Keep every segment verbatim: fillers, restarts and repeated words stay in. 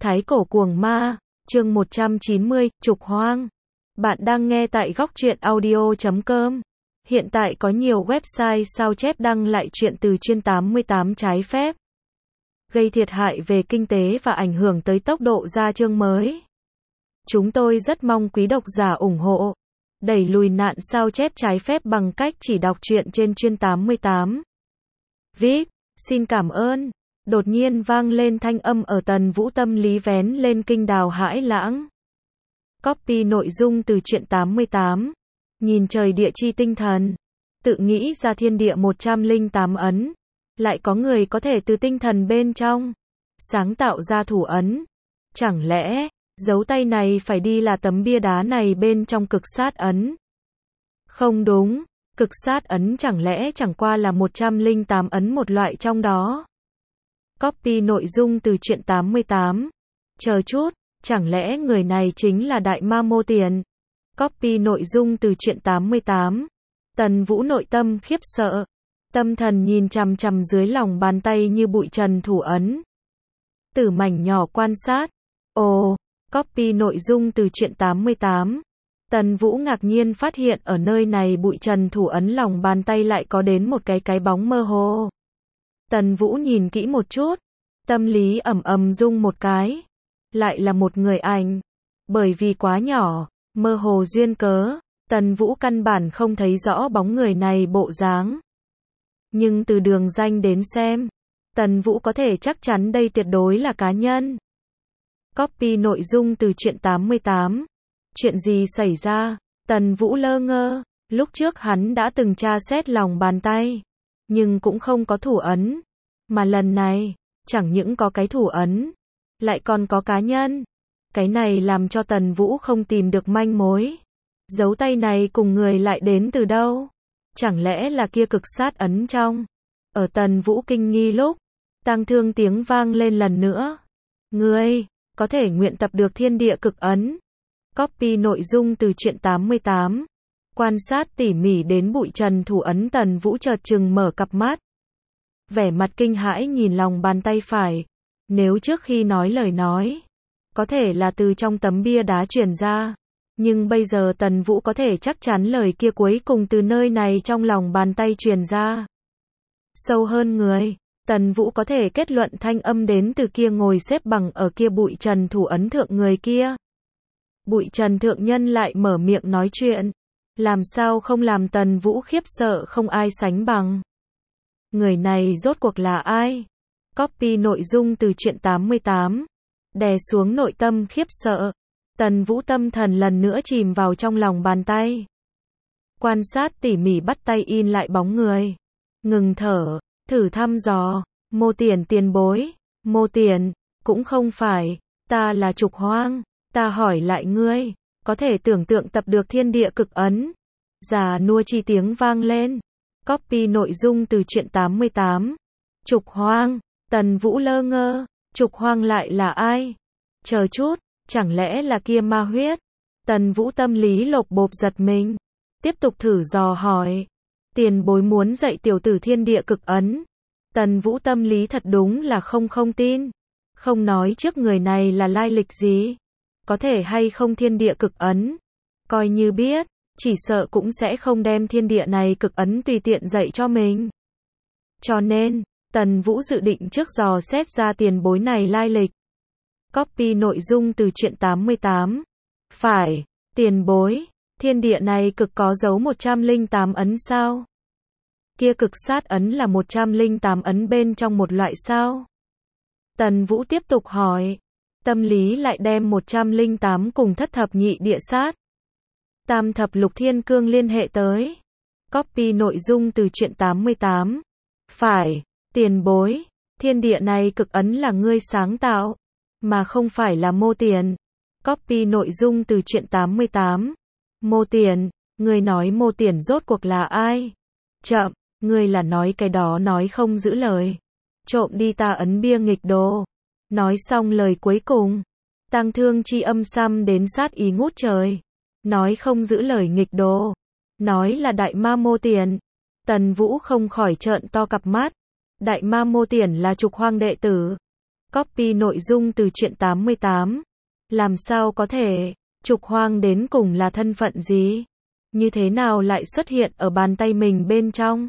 Thái cổ cuồng ma, chương một trăm chín mươi, trục hoang. Bạn đang nghe tại góc truyện audio chấm com. Hiện tại có nhiều website sao chép đăng lại truyện từ chuyên tám mươi tám trái phép, gây thiệt hại về kinh tế và ảnh hưởng tới tốc độ ra chương mới. Chúng tôi rất mong quý độc giả ủng hộ, đẩy lùi nạn sao chép trái phép bằng cách chỉ đọc truyện trên chuyên tám mươi tám. vê i pê, xin cảm ơn. Đột nhiên vang lên thanh âm ở Tần Vũ tâm lý vén lên kinh đào hãi lãng. Copy nội dung từ truyện tám mươi tám. Nhìn trời địa chi tinh thần. Tự nghĩ ra thiên địa một trăm lẻ tám ấn. Lại có người có thể từ tinh thần bên trong sáng tạo ra thủ ấn. Chẳng lẽ dấu tay này phải đi là tấm bia đá này bên trong cực sát ấn? Không đúng, cực sát ấn chẳng lẽ chẳng qua là một trăm lẻ tám ấn một loại trong đó. Copy nội dung từ truyện tám mươi tám. Chờ chút, chẳng lẽ người này chính là Đại Ma Mô Tiền? Copy nội dung từ truyện tám mươi tám. Tần Vũ nội tâm khiếp sợ. Tâm thần nhìn chằm chằm dưới lòng bàn tay như bụi trần thủ ấn. Từ mảnh nhỏ quan sát. Ồ, copy nội dung từ truyện tám mươi tám. Tần Vũ ngạc nhiên phát hiện ở nơi này bụi trần thủ ấn lòng bàn tay lại có đến một cái cái bóng mơ hồ. Tần Vũ nhìn kỹ một chút, tâm lý ầm ầm rung một cái. Lại là một người ảnh. Bởi vì quá nhỏ, mơ hồ duyên cớ, Tần Vũ căn bản không thấy rõ bóng người này bộ dáng. Nhưng từ đường danh đến xem, Tần Vũ có thể chắc chắn đây tuyệt đối là cá nhân. Copy nội dung từ truyện tám mươi tám. Chuyện gì xảy ra? Tần Vũ lơ ngơ, lúc trước hắn đã từng tra xét lòng bàn tay, nhưng cũng không có thủ ấn. Mà lần này, chẳng những có cái thủ ấn, lại còn có cá nhân. Cái này làm cho Tần Vũ không tìm được manh mối. Dấu tay này cùng người lại đến từ đâu? Chẳng lẽ là kia cực sát ấn trong? Ở Tần Vũ kinh nghi lúc, tang thương tiếng vang lên lần nữa. Ngươi, có thể nguyện tập được thiên địa cực ấn. Copy nội dung từ truyện tám mươi tám. Quan sát tỉ mỉ đến bụi trần thủ ấn, Tần Vũ chợt chừng mở cặp mắt. Vẻ mặt kinh hãi nhìn lòng bàn tay phải. Nếu trước khi nói lời nói, có thể là từ trong tấm bia đá truyền ra. Nhưng bây giờ Tần Vũ có thể chắc chắn lời kia cuối cùng từ nơi này trong lòng bàn tay truyền ra. Sâu hơn người, Tần Vũ có thể kết luận thanh âm đến từ kia ngồi xếp bằng ở kia bụi trần thủ ấn thượng người kia. Bụi trần thượng nhân lại mở miệng nói chuyện. Làm sao không làm Tần Vũ khiếp sợ không ai sánh bằng. Người này rốt cuộc là ai? Copy nội dung từ truyện tám mươi tám. Đè xuống nội tâm khiếp sợ. Tần Vũ tâm thần lần nữa chìm vào trong lòng bàn tay. Quan sát tỉ mỉ bắt tay in lại bóng người. Ngừng thở, thử thăm dò. Mô Tiền tiền bối. Mô Tiền, cũng không phải. Ta là trục hoang. Ta hỏi lại ngươi, có thể tưởng tượng tập được thiên địa cực ấn? Già nua chi tiếng vang lên. Copy nội dung từ truyện tám mươi tám. Trục hoang. Tần Vũ lơ ngơ. Trục hoang lại là ai? Chờ chút, chẳng lẽ là kia ma huyết? Tần Vũ tâm lý lột bột giật mình. Tiếp tục thử dò hỏi. Tiền bối muốn dạy tiểu tử thiên địa cực ấn. Tần Vũ tâm lý thật đúng là không không tin. Không nói trước người này là lai lịch gì, có thể hay không thiên địa cực ấn. Coi như biết, chỉ sợ cũng sẽ không đem thiên địa này cực ấn tùy tiện dạy cho mình. Cho nên, Tần Vũ dự định trước dò xét ra tiền bối này lai lịch. Copy nội dung từ truyện tám mươi tám. Phải, tiền bối, thiên địa này cực có dấu một trăm lẻ tám ấn sao? Kia cực sát ấn là một trăm lẻ tám ấn bên trong một loại sao? Tần Vũ tiếp tục hỏi. Tâm lý lại đem một trăm lẻ tám cùng thất thập nhị địa sát, tam thập lục thiên cương liên hệ tới. Copy nội dung từ truyện tám mươi tám. Phải, tiền bối, thiên địa này cực ấn là ngươi sáng tạo, mà không phải là Mô Tiền. Copy nội dung từ truyện tám mươi tám. Mô Tiền, ngươi nói Mô Tiền rốt cuộc là ai? Chậm, ngươi là nói cái đó nói không giữ lời. Trộm đi ta ấn bia nghịch đồ. Nói xong lời cuối cùng, tang thương chi âm xăm đến sát ý ngút trời. Nói không giữ lời nghịch đồ. Nói là Đại Ma Mô Tiền. Tần Vũ không khỏi trợn to cặp mắt. Đại Ma Mô Tiền là trục hoang đệ tử. Copy nội dung từ truyện tám mươi tám. Làm sao có thể? Trục Hoang đến cùng là thân phận gì? Như thế nào lại xuất hiện ở bàn tay mình bên trong?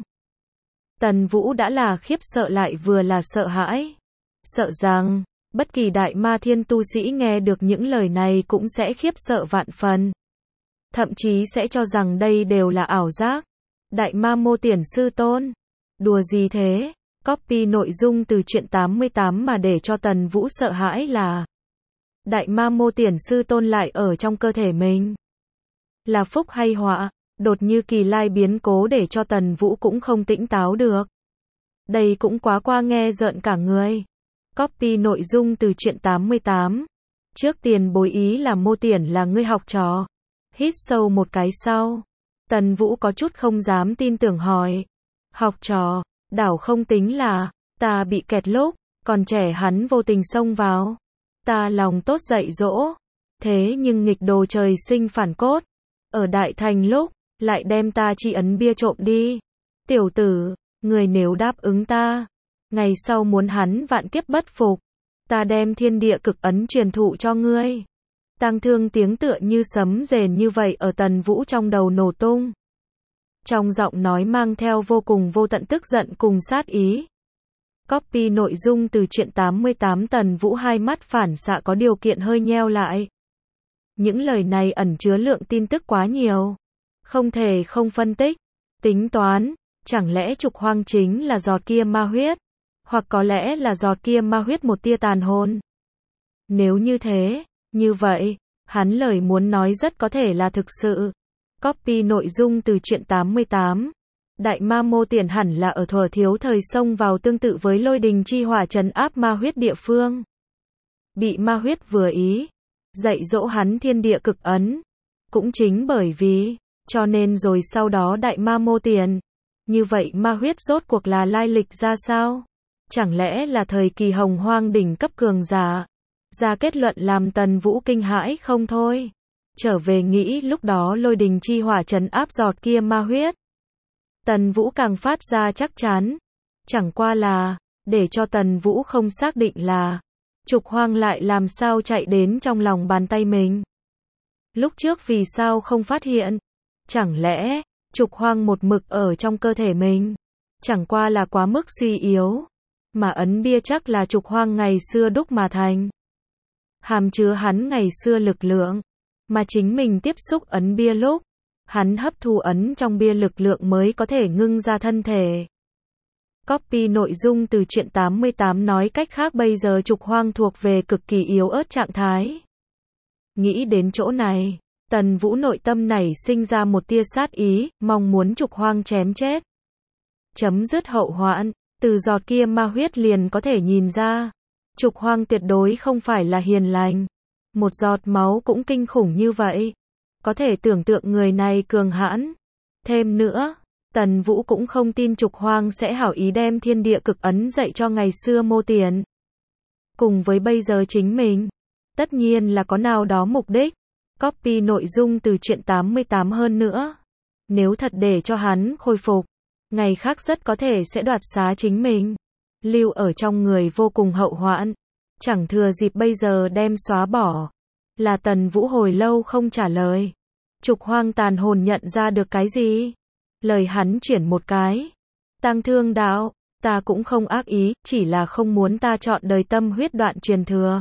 Tần Vũ đã là khiếp sợ lại vừa là sợ hãi. Sợ rằng, bất kỳ đại ma thiên tu sĩ nghe được những lời này cũng sẽ khiếp sợ vạn phần. Thậm chí sẽ cho rằng đây đều là ảo giác. Đại ma mô tiền sư tôn. Đùa gì thế? Copy nội dung từ truyện tám mươi tám mà để cho Tần Vũ sợ hãi là đại ma mô tiền sư tôn lại ở trong cơ thể mình. Là phúc hay họa? Đột như kỳ lai biến cố để cho Tần Vũ cũng không tỉnh táo được. Đây cũng quá qua nghe rợn cả người. Copy nội dung từ truyện tám mươi tám. Trước tiền bối ý là mô tiền là ngươi học trò. Hít sâu một cái sau. Tần Vũ có chút không dám tin tưởng hỏi. Học trò, đảo không tính là, ta bị kẹt lúc, còn trẻ hắn vô tình xông vào. Ta lòng tốt dạy dỗ. Thế nhưng nghịch đồ trời sinh phản cốt. Ở Đại Thành lúc, lại đem ta chi ấn bia trộm đi. Tiểu tử, người nếu đáp ứng ta, ngày sau muốn hắn vạn kiếp bất phục, ta đem thiên địa cực ấn truyền thụ cho ngươi. Tang thương tiếng tựa như sấm rền như vậy ở Tần Vũ trong đầu nổ tung. Trong giọng nói mang theo vô cùng vô tận tức giận cùng sát ý. Copy nội dung từ truyện tám mươi tám. Tần Vũ hai mắt phản xạ có điều kiện hơi nheo lại. Những lời này ẩn chứa lượng tin tức quá nhiều. Không thể không phân tích, tính toán, chẳng lẽ Trục Hoang chính là giọt kia ma huyết, hoặc có lẽ là giọt kia ma huyết một tia tàn hồn. Nếu như thế, như vậy, hắn lời muốn nói rất có thể là thực sự. Copy nội dung từ truyện tám mươi tám. Đại ma mô tiền hẳn là ở thuở thiếu thời xông vào tương tự với lôi đình chi hỏa trấn áp ma huyết địa phương. Bị ma huyết vừa ý, dạy dỗ hắn thiên địa cực ấn. Cũng chính bởi vì, cho nên rồi sau đó đại ma mô tiền. Như vậy ma huyết rốt cuộc là lai lịch ra sao? Chẳng lẽ là thời kỳ hồng hoang đỉnh cấp cường giả? Ra kết luận làm Tần Vũ kinh hãi không thôi. Trở về nghĩ lúc đó lôi đình chi hỏa trấn áp giọt kia ma huyết. Tần Vũ càng phát ra chắc chắn. Chẳng qua là, để cho Tần Vũ không xác định là, Trục Hoang lại làm sao chạy đến trong lòng bàn tay mình. Lúc trước vì sao không phát hiện? Chẳng lẽ, Trục Hoang một mực ở trong cơ thể mình? Chẳng qua là quá mức suy yếu. Mà ấn bia chắc là Trục Hoang ngày xưa đúc mà thành. Hàm chứa hắn ngày xưa lực lượng. Mà chính mình tiếp xúc ấn bia lúc, hắn hấp thu ấn trong bia lực lượng mới có thể ngưng ra thân thể. Copy nội dung từ truyện tám mươi tám nói cách khác bây giờ Trục Hoang thuộc về cực kỳ yếu ớt trạng thái. Nghĩ đến chỗ này, Tần Vũ nội tâm nảy sinh ra một tia sát ý, mong muốn Trục Hoang chém chết. Chấm dứt hậu hoạn, từ giọt kia ma huyết liền có thể nhìn ra. Trục Hoang tuyệt đối không phải là hiền lành. Một giọt máu cũng kinh khủng như vậy. Có thể tưởng tượng người này cường hãn. Thêm nữa, Tần Vũ cũng không tin Trục Hoang sẽ hảo ý đem thiên địa cực ấn dạy cho ngày xưa mô tiền. Cùng với bây giờ chính mình, tất nhiên là có nào đó mục đích. Copy nội dung từ truyện tám mươi tám hơn nữa. Nếu thật để cho hắn khôi phục, ngày khác rất có thể sẽ đoạt xá chính mình. Lưu ở trong người vô cùng hậu hoạn. Chẳng thừa dịp bây giờ đem xóa bỏ. Là Tần Vũ hồi lâu không trả lời. Trục Hoang tàn hồn nhận ra được cái gì? Lời hắn chuyển một cái. Tang thương đạo, ta cũng không ác ý, chỉ là không muốn ta chọn đời tâm huyết đoạn truyền thừa.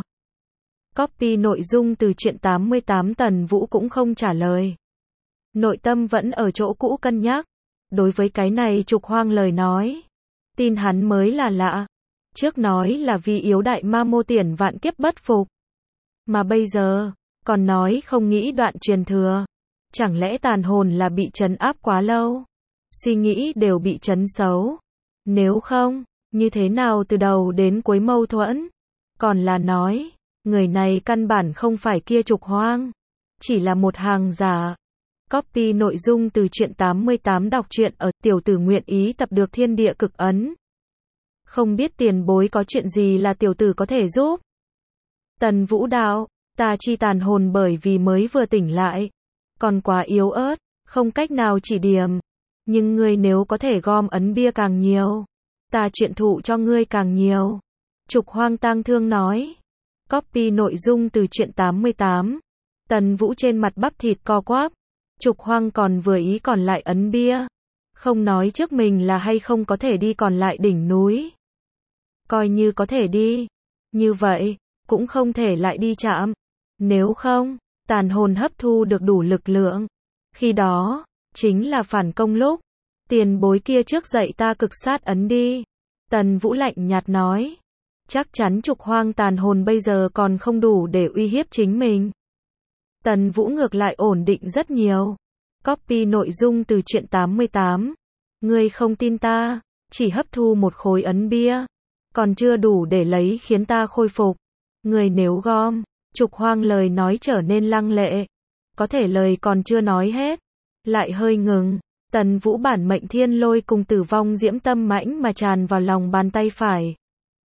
Copy nội dung từ truyện tám mươi tám. Tần Vũ cũng không trả lời. Nội tâm vẫn ở chỗ cũ cân nhắc. Đối với cái này Trục Hoang lời nói, tin hắn mới là lạ. Trước nói là vì yếu đại ma mô tiền vạn kiếp bất phục. Mà bây giờ, còn nói không nghĩ đoạn truyền thừa. Chẳng lẽ tàn hồn là bị trấn áp quá lâu? Suy nghĩ đều bị trấn xấu. Nếu không, như thế nào từ đầu đến cuối mâu thuẫn? Còn là nói, người này căn bản không phải kia Trục Hoang. Chỉ là một hàng giả. Copy nội dung từ truyện tám mươi tám. Đọc truyện ở tiểu tử nguyện ý tập được thiên địa cực ấn. Không biết tiền bối có chuyện gì là tiểu tử có thể giúp? Tần Vũ đạo, ta chi tàn hồn bởi vì mới vừa tỉnh lại. Còn quá yếu ớt, không cách nào chỉ điểm. Nhưng ngươi nếu có thể gom ấn bia càng nhiều, ta chuyện thụ cho ngươi càng nhiều. Trục Hoang tang thương nói. Copy nội dung từ truyện tám mươi tám. Tần Vũ trên mặt bắp thịt co quắp. Trục Hoang còn vừa ý còn lại ấn bia. Không nói trước mình là hay không có thể đi còn lại đỉnh núi. Coi như có thể đi. Như vậy, cũng không thể lại đi chạm. Nếu không, tàn hồn hấp thu được đủ lực lượng. Khi đó, chính là phản công lúc. Tiền bối kia trước dạy ta cực sát ấn đi. Tần Vũ lạnh nhạt nói. Chắc chắn Trục Hoang tàn hồn bây giờ còn không đủ để uy hiếp chính mình. Tần Vũ ngược lại ổn định rất nhiều. Copy nội dung từ truyện tám mươi tám. Ngươi không tin ta, chỉ hấp thu một khối ấn bia. Còn chưa đủ để lấy khiến ta khôi phục. Ngươi nếu gom, Trục Hoang lời nói trở nên lăng lệ. Có thể lời còn chưa nói hết. Lại hơi ngừng. Tần Vũ bản mệnh thiên lôi cùng tử vong diễm tâm mãnh mà tràn vào lòng bàn tay phải.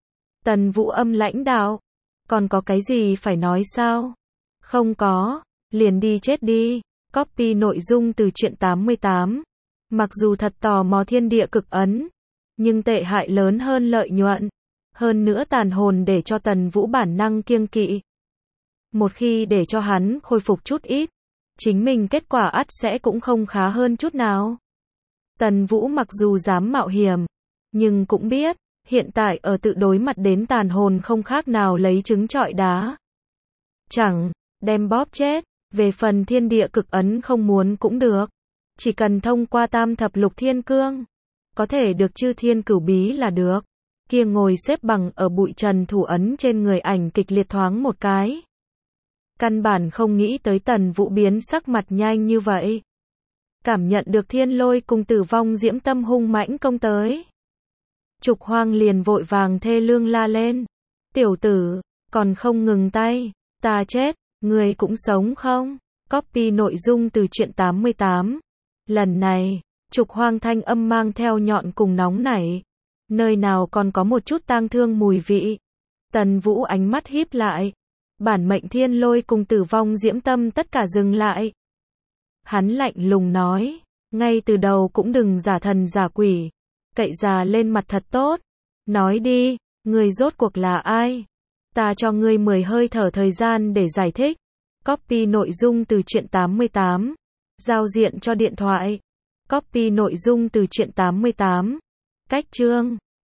Tần Vũ âm lãnh đạo. Còn có cái gì phải nói sao? Không có. Liền đi chết đi. Copy nội dung từ truyện tám mươi tám. Mặc dù thật tò mò thiên địa cực ấn. Nhưng tệ hại lớn hơn lợi nhuận. Hơn nữa tàn hồn để cho Tần Vũ bản năng kiêng kỵ. Một khi để cho hắn khôi phục chút ít. Chính mình kết quả ắt sẽ cũng không khá hơn chút nào. Tần Vũ mặc dù dám mạo hiểm. Nhưng cũng biết. Hiện tại ở tự đối mặt đến tàn hồn không khác nào lấy trứng trọi đá. Chẳng, đem bóp chết. Về phần thiên địa cực ấn không muốn cũng được. Chỉ cần thông qua tam thập lục thiên cương. Có thể được chư thiên cửu bí là được. Kia ngồi xếp bằng ở bụi trần thủ ấn trên người ảnh kịch liệt thoáng một cái. Căn bản không nghĩ tới Tần Vũ biến sắc mặt nhanh như vậy. Cảm nhận được thiên lôi cùng tử vong diễm tâm hung mãnh công tới. Trục Hoang liền vội vàng thê lương la lên. Tiểu tử, còn không ngừng tay, ta chết, người cũng sống không? Copy nội dung từ truyện tám mươi tám. Lần này, Trục Hoang thanh âm mang theo nhọn cùng nóng nảy. Nơi nào còn có một chút tang thương mùi vị. Tần Vũ ánh mắt híp lại. Bản mệnh thiên lôi cùng tử vong diễm tâm tất cả dừng lại. Hắn lạnh lùng nói. Ngay từ đầu cũng đừng giả thần giả quỷ. Cậy già lên mặt thật tốt. Nói đi, người rốt cuộc là ai? Ta cho ngươi mười hơi thở thời gian để giải thích. Copy nội dung từ truyện tám mươi tám. Giao diện cho điện thoại. Copy nội dung từ truyện tám mươi tám. Cách chương.